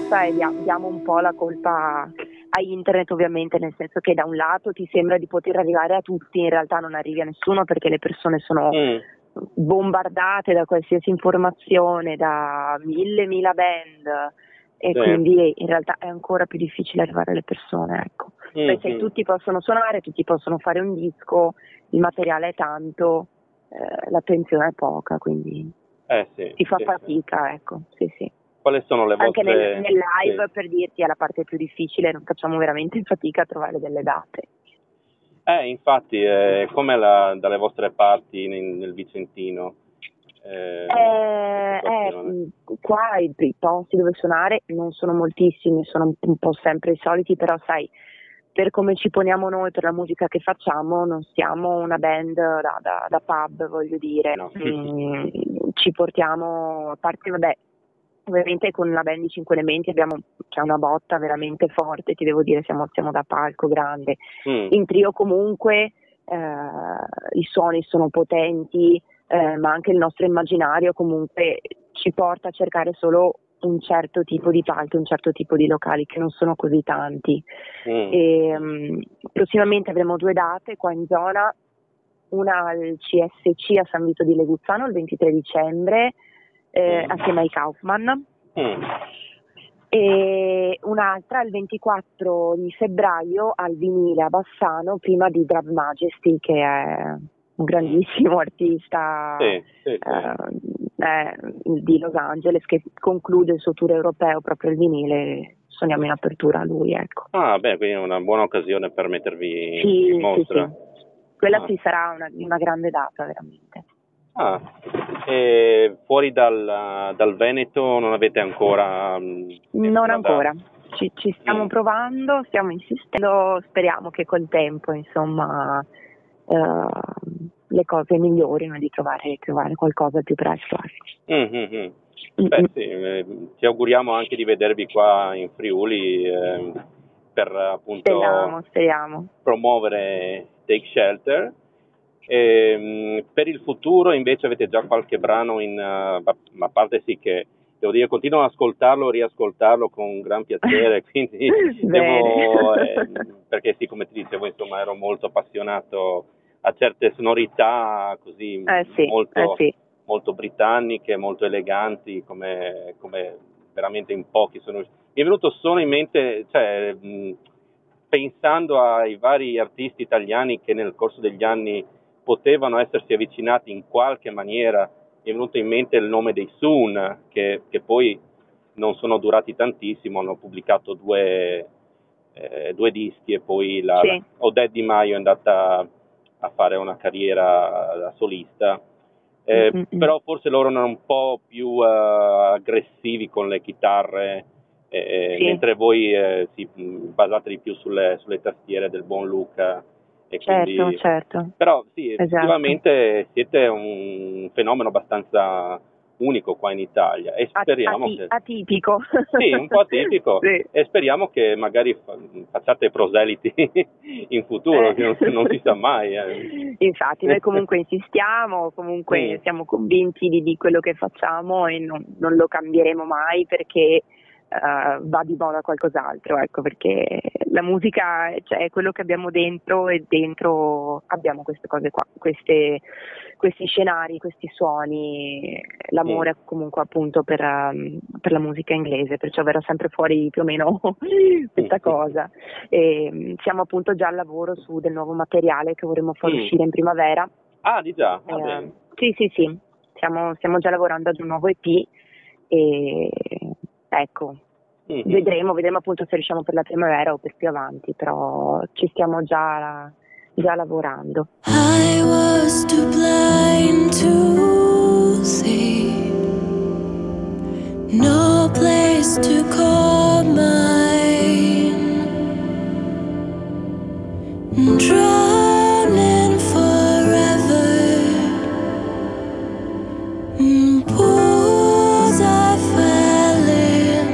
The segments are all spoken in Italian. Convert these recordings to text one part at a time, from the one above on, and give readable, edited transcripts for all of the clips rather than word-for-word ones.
basta e diamo un po' la colpa a internet, ovviamente, nel senso che da un lato ti sembra di poter arrivare a tutti, in realtà non arrivi a nessuno perché le persone sono bombardate da qualsiasi informazione, da mille band, e quindi in realtà è ancora più difficile arrivare alle persone, ecco. Poi se tutti possono suonare, tutti possono fare un disco, il materiale è tanto, l'attenzione è poca, quindi si fa fatica, ecco. Sì. Quali sono le anche vostre... nel live, per dirti, è la parte più difficile, non facciamo veramente fatica a trovare delle date. Infatti, come dalle vostre parti nel Vicentino? Qua i posti dove suonare non sono moltissimi, sono un po' sempre i soliti, però sai, per come ci poniamo noi, per la musica che facciamo, non siamo una band da pub, voglio dire. No. Ci portiamo, a parte, vabbè, ovviamente con la band di 5 Elementi c'è una botta veramente forte, ti devo dire, siamo da palco grande. In trio comunque i suoni sono potenti, ma anche il nostro immaginario comunque ci porta a cercare solo un certo tipo di palchi, un certo tipo di locali, che non sono così tanti. Prossimamente avremo 2 date qua in zona, una al CSC a San Vito di Leguzzano il 23 dicembre, assieme ai Kaufman, e un'altra il 24 di febbraio al Vinile a Bassano, prima di Grave Majesty, che è un grandissimo artista di Los Angeles, che conclude il suo tour europeo proprio al Vinile. Suoniamo in apertura a lui, ecco. Quindi è una buona occasione per mettervi in mostra. Sì. Quella sì sarà una grande data, veramente. E fuori dal Veneto non avete ancora... Non ancora, ci stiamo provando, stiamo insistendo, speriamo che col tempo, insomma, le cose migliorino, di trovare qualcosa più presto. Ci auguriamo anche di vedervi qua in Friuli per appunto speriamo. promuovere Take Shelter. Per il futuro invece avete già qualche brano ma a parte sì che devo dire continuo ad ascoltarlo, riascoltarlo con gran piacere, quindi perché sì, come ti dicevo, insomma, ero molto appassionato a certe sonorità così molto britanniche, molto eleganti, come veramente in pochi sono. Mi è venuto solo in mente, pensando ai vari artisti italiani che nel corso degli anni potevano essersi avvicinati in qualche maniera, mi è venuto in mente il nome dei Soon, che poi non sono durati tantissimo, hanno pubblicato due dischi e poi Odette Di Maio è andata a fare una carriera da solista, però forse loro erano un po' più aggressivi con le chitarre, mentre voi basate di più sulle tastiere del buon Luca. E quindi, certo. Però sì, effettivamente siete un fenomeno abbastanza unico qua in Italia e speriamo atipico. Sì, un po' atipico. Sì. E speriamo che magari facciate proseliti in futuro, che non si sa mai. Infatti noi comunque insistiamo, comunque siamo convinti di quello che facciamo e non lo cambieremo mai, perché va di moda qualcos'altro, ecco, perché la musica è quello che abbiamo dentro, e dentro abbiamo queste cose qua, questi scenari, questi suoni, l'amore comunque appunto per la musica inglese, perciò verrà sempre fuori più o meno questa cosa. E siamo appunto già al lavoro su del nuovo materiale che vorremmo far uscire in primavera. Di già? Sì, stiamo già lavorando ad un nuovo EP e ecco, vedremo appunto se riusciamo per la primavera o per più avanti, però ci stiamo già lavorando. I was too blind to see, no place to call mine, drowning forever, pools I fell in,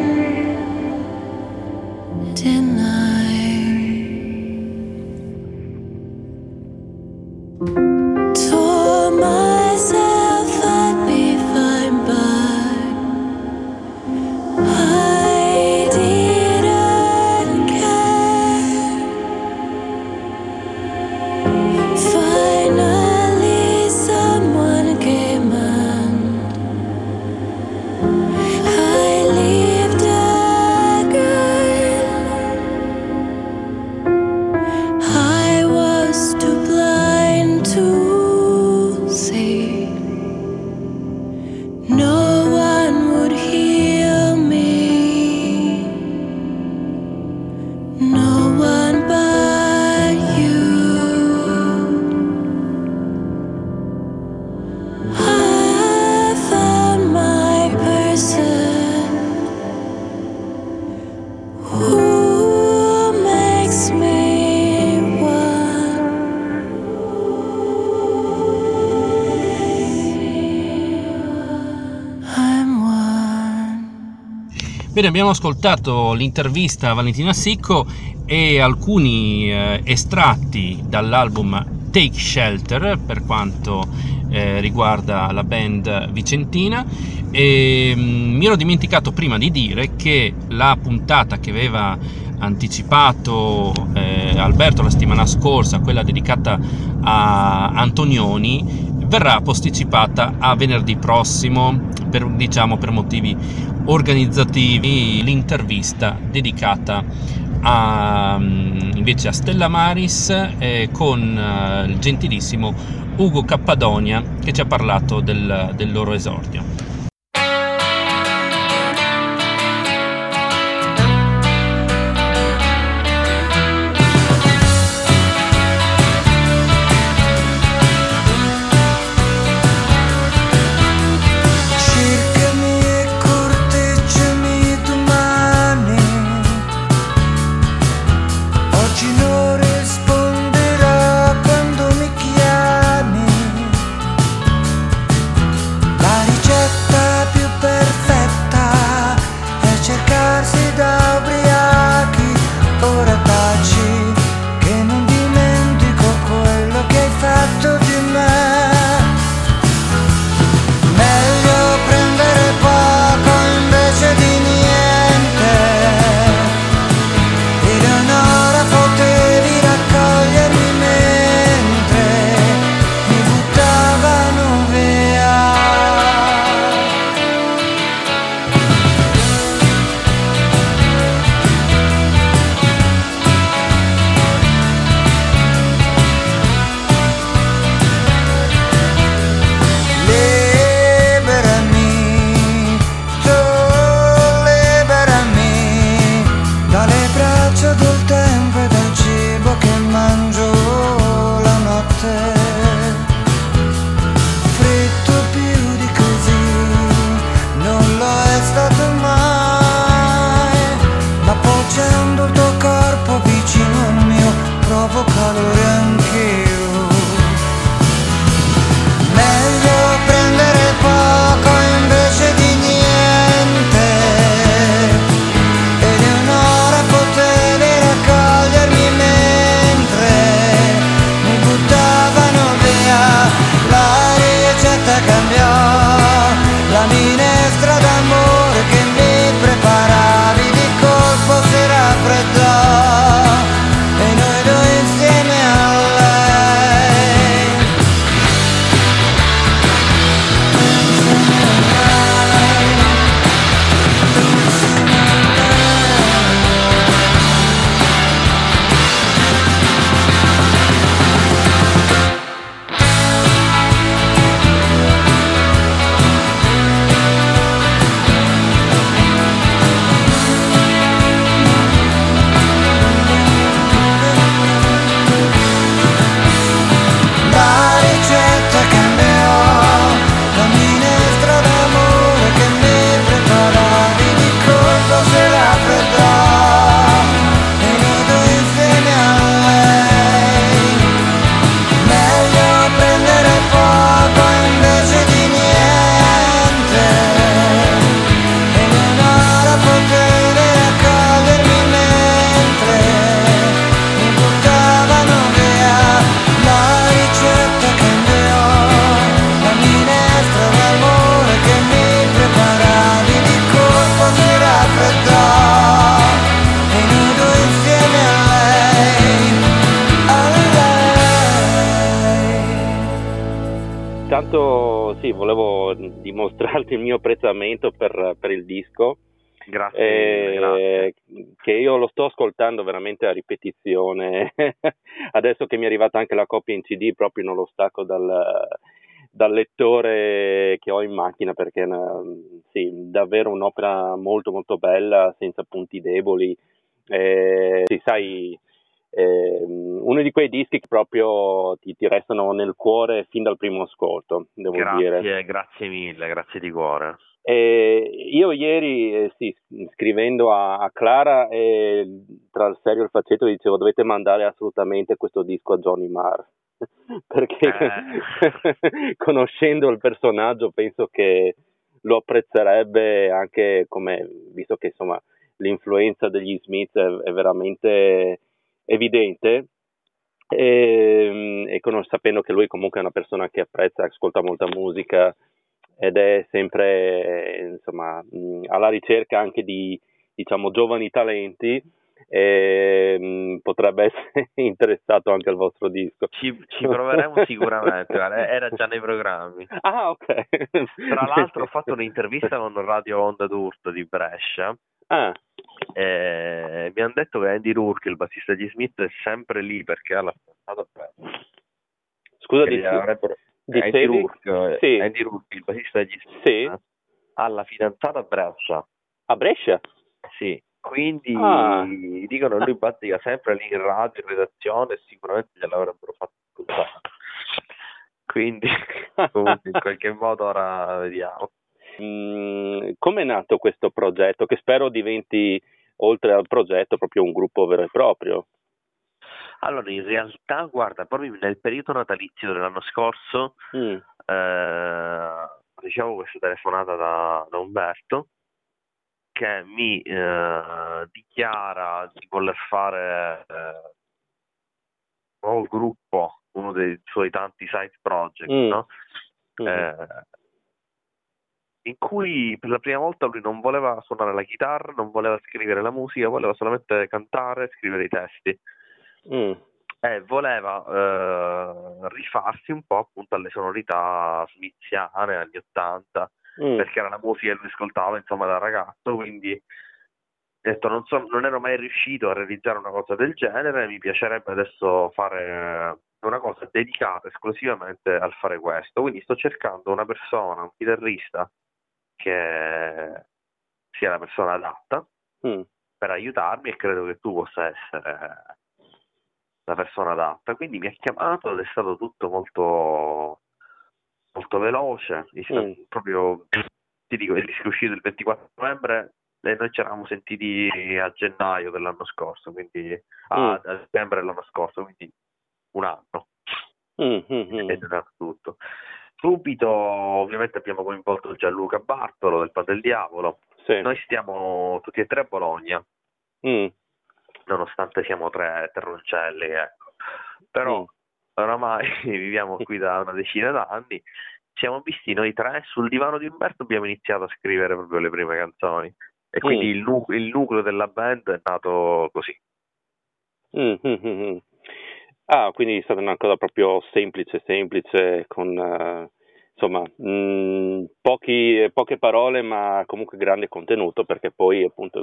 told myself I'd be fine, but I Bene, abbiamo ascoltato l'intervista a Valentina Sicco e alcuni estratti dall'album Take Shelter per quanto riguarda la band vicentina. E mi ero dimenticato prima di dire che la puntata che aveva anticipato Alberto la settimana scorsa, quella dedicata a Antonioni, verrà posticipata a venerdì prossimo per motivi organizzativi. L'intervista dedicata invece a Stella Maris con il gentilissimo Ugo Cappadonia, che ci ha parlato del loro esordio. Intanto sì, volevo dimostrarti il mio apprezzamento per il disco. Grazie. Che io lo sto ascoltando veramente a ripetizione. Adesso che mi è arrivata anche la copia in CD, proprio non lo stacco dal lettore che ho in macchina, perché sì, davvero un'opera molto molto bella, senza punti deboli. Sì, sai, uno di quei dischi che proprio ti restano nel cuore fin dal primo ascolto, devo dire. Grazie mille, grazie di cuore. Io ieri, sì, scrivendo a Clara, tra il serio e il faceto, dicevo: dovete mandare assolutamente questo disco a Johnny Marr, perché conoscendo il personaggio penso che lo apprezzerebbe anche come, visto che insomma l'influenza degli Smith è veramente evidente, e sapendo che lui comunque è una persona che apprezza, ascolta molta musica ed è sempre insomma alla ricerca anche di, diciamo, giovani talenti, potrebbe essere interessato anche al vostro disco. Ci proveremo sicuramente, era già nei programmi. Ah, ok. Tra l'altro ho fatto un'intervista con Radio Onda d'Urto di Brescia. Mi hanno detto che Andy Rourke, il bassista di Smith, è sempre lì perché ha la fidanzata Brescia. Scusa, Andy Rourke, sì. Andy Rourke, il bassista di Smith, sì. ha la fidanzata a Brescia. A Brescia? Sì, quindi dicono lui batte sempre lì in radio, in redazione, e sicuramente gliel'avrebbero fatto ascoltare. Quindi comunque in qualche modo ora vediamo. Come è nato questo progetto, che spero diventi, oltre al progetto, proprio un gruppo vero e proprio? Allora, in realtà, guarda, proprio nel periodo natalizio dell'anno scorso ricevo questa telefonata da Umberto, che mi dichiara di voler fare un nuovo gruppo, uno dei suoi tanti side project, no? In cui per la prima volta lui non voleva suonare la chitarra, non voleva scrivere la musica, voleva solamente cantare e scrivere i testi. E voleva rifarsi un po' appunto alle sonorità smithiane anni 80, perché era la musica che lui ascoltava insomma da ragazzo, quindi ho detto non ero mai riuscito a realizzare una cosa del genere, mi piacerebbe adesso fare una cosa dedicata esclusivamente al fare questo, quindi sto cercando una persona, un chitarrista che sia la persona adatta per aiutarmi, e credo che tu possa essere la persona adatta. Quindi mi ha chiamato ed è stato tutto molto molto veloce, proprio ti dico, il disco è uscito il 24 novembre e noi ci eravamo sentiti a gennaio dell'anno scorso, quindi a settembre dell'anno scorso, quindi un anno ed è nato tutto. Subito ovviamente abbiamo coinvolto Gianluca Bartolo del Pan del Diavolo. Sì. Noi stiamo tutti e tre a Bologna, nonostante siamo tre terroncelli, ecco. Però oramai viviamo qui da una decina d'anni, siamo visti noi tre sul divano di Umberto, abbiamo iniziato a scrivere proprio le prime canzoni, e quindi il nucleo della band è nato così. Quindi è stata una cosa proprio semplice, con insomma poche parole, ma comunque grande contenuto, perché poi appunto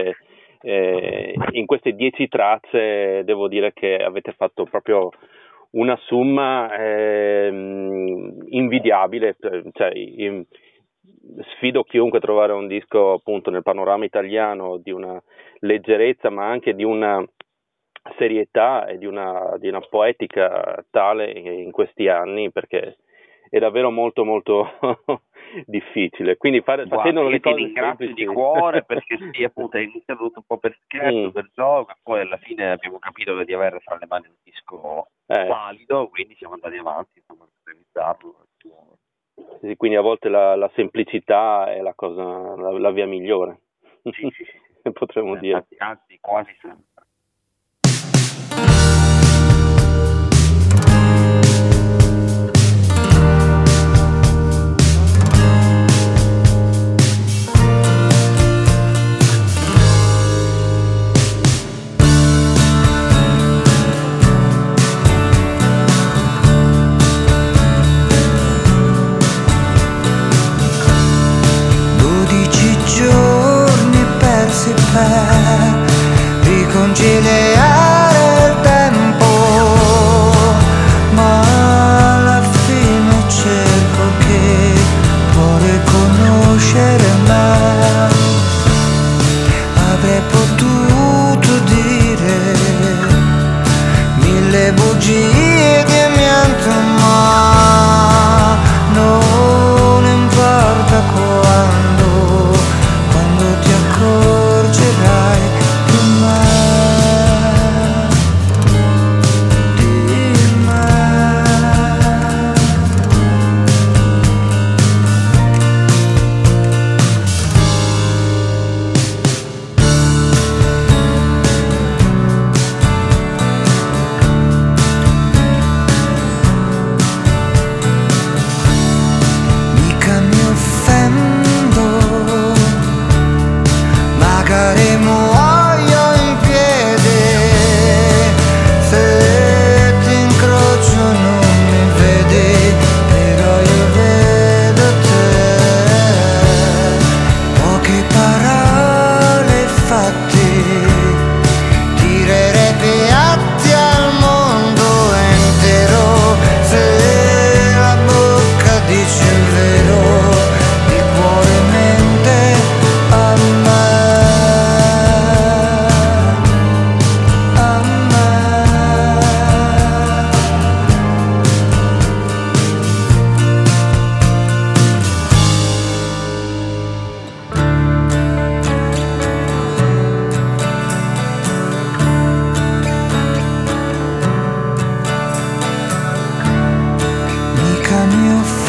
in queste 10 tracce devo dire che avete fatto proprio una summa invidiabile, cioè sfido chiunque a trovare un disco appunto nel panorama italiano di una leggerezza, ma anche di una serietà e di una poetica tale in questi anni, perché è davvero molto molto difficile, quindi facendo le cose semplici di cuore, perché sì, appunto è iniziato tutto un po' per scherzo, per gioco, e poi alla fine abbiamo capito che di avere fra le mani un disco valido, quindi siamo andati avanti insomma, per realizzarlo. Sì, quindi a volte la semplicità è la cosa, la via migliore, sì. potremmo dire. Anzi, quasi sempre. Giorni persi per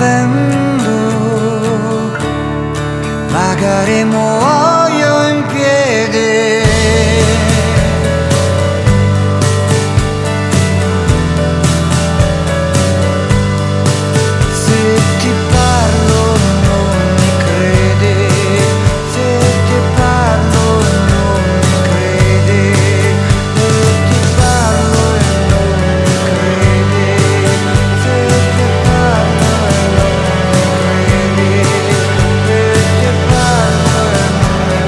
offendo, magari muoio in piedi. Se ti parlo non mi credi, se ti parlo non mi credi, se ti parlo e non mi credi, se ti parlo e non mi credi, se ti parlo e non mi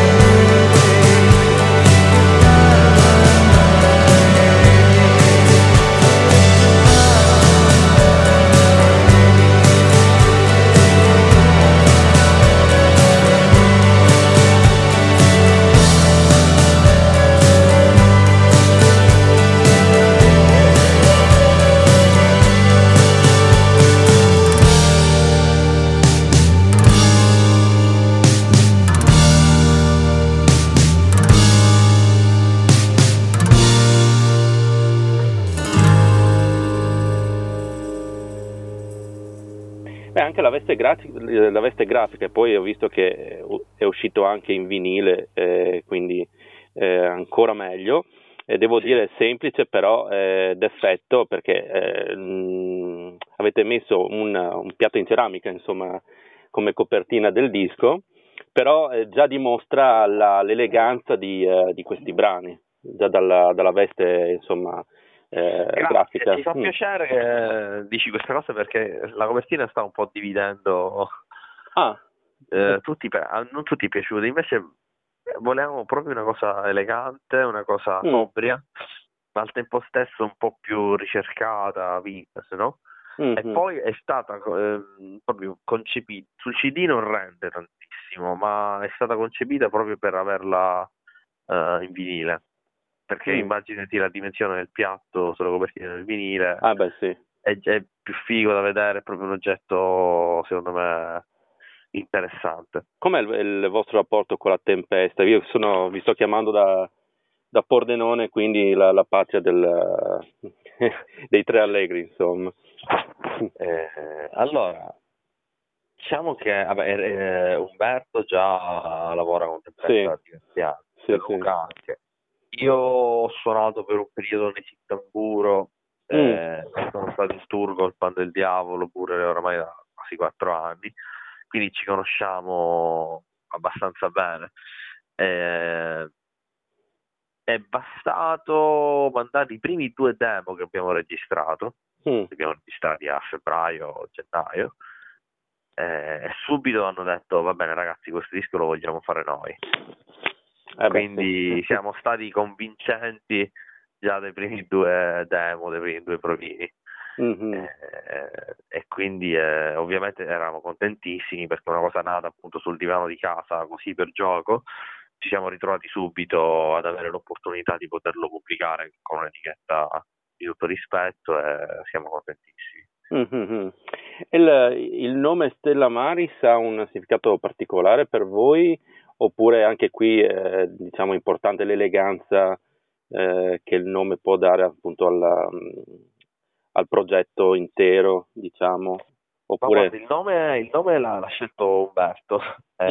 Beh, anche la veste grafica, e poi ho visto che è uscito anche in vinile, quindi ancora meglio. Devo dire semplice, però d'effetto, perché avete messo un piatto in ceramica, insomma, come copertina del disco, però già dimostra l'eleganza di questi brani, già dalla veste, insomma, grafica. Mi fa piacere che dici queste cose, perché la copertina sta un po' dividendo. Non tutti è piaciuta, invece volevamo proprio una cosa elegante, una cosa sobria, ma al tempo stesso un po' più ricercata, vintage, no? E poi è stata proprio concepita, sul CD non rende tantissimo, ma è stata concepita proprio per averla in vinile, perché immaginati la dimensione del piatto sulla copertina del vinile. Sì. È più figo da vedere, è proprio un oggetto secondo me interessante. Com'è il vostro rapporto con la Tempesta? Io vi sto chiamando da Pordenone, quindi la patria dei Tre Allegri, insomma. Allora, diciamo che Umberto già lavora con Tempesta da diversi anni, Luca anche. Io ho suonato per un periodo nei Tamburo, sono stato in tour col Pan del Diavolo pure oramai da quasi 4 anni, quindi ci conosciamo abbastanza bene. È bastato mandare i primi 2 demo che abbiamo registrato, li abbiamo registrati a febbraio o gennaio, e subito hanno detto va bene ragazzi, questo disco lo vogliamo fare noi. Quindi siamo stati convincenti già dai primi 2 demo, dai primi 2 provini. E quindi ovviamente eravamo contentissimi, perché è una cosa nata appunto sul divano di casa, così per gioco. Ci siamo ritrovati subito ad avere l'opportunità di poterlo pubblicare con un'etichetta di tutto rispetto, e siamo contentissimi. Il nome Stella Maris ha un significato particolare per voi, oppure anche qui diciamo importante l'eleganza che il nome può dare appunto al progetto intero, diciamo? Oppure... Il nome l'ha scelto Umberto.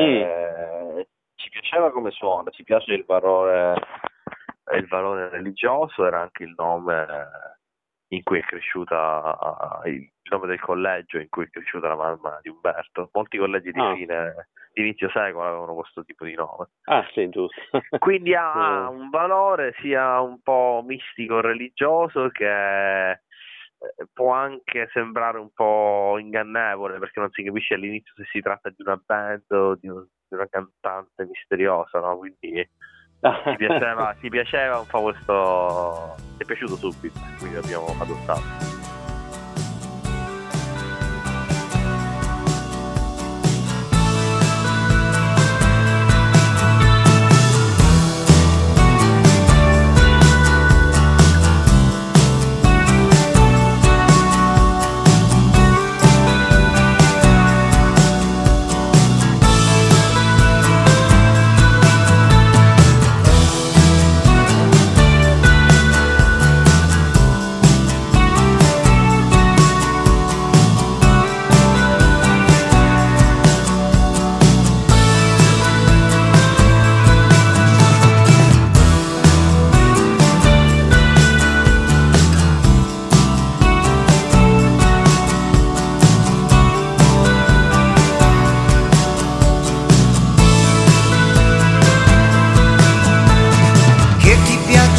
Ci piaceva come suona, ci piace il valore religioso, era anche il nome in cui è cresciuta, il nome del collegio in cui è cresciuta la mamma di Umberto. Molti collegi di inizio secolo avevano questo tipo di nome. Sì, giusto. Quindi ha un valore sia un po' mistico religioso, che può anche sembrare un po' ingannevole, perché non si capisce all'inizio se si tratta di una band o di una cantante misteriosa, no? Quindi ci piaceva un po' questo, ci è piaciuto subito, quindi l'abbiamo adottato.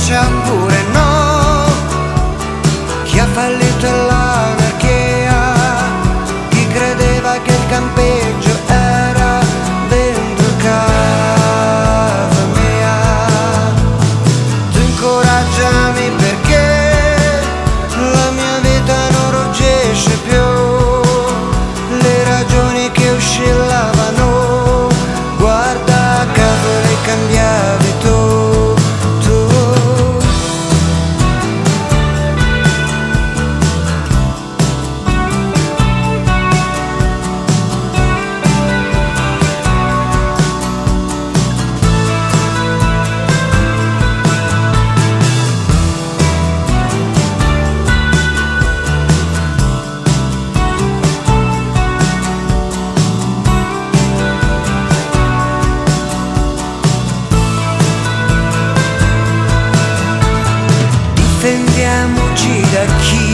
faccia pure no, chi ha fallito è l'anarchia, chi credeva che il campeggio era dentro casa mia. Tu incoraggiami perché la mia vita non ruggisce più, le ragioni che oscillavano, guarda caso le cambiavi tu. Difendiamoci da chi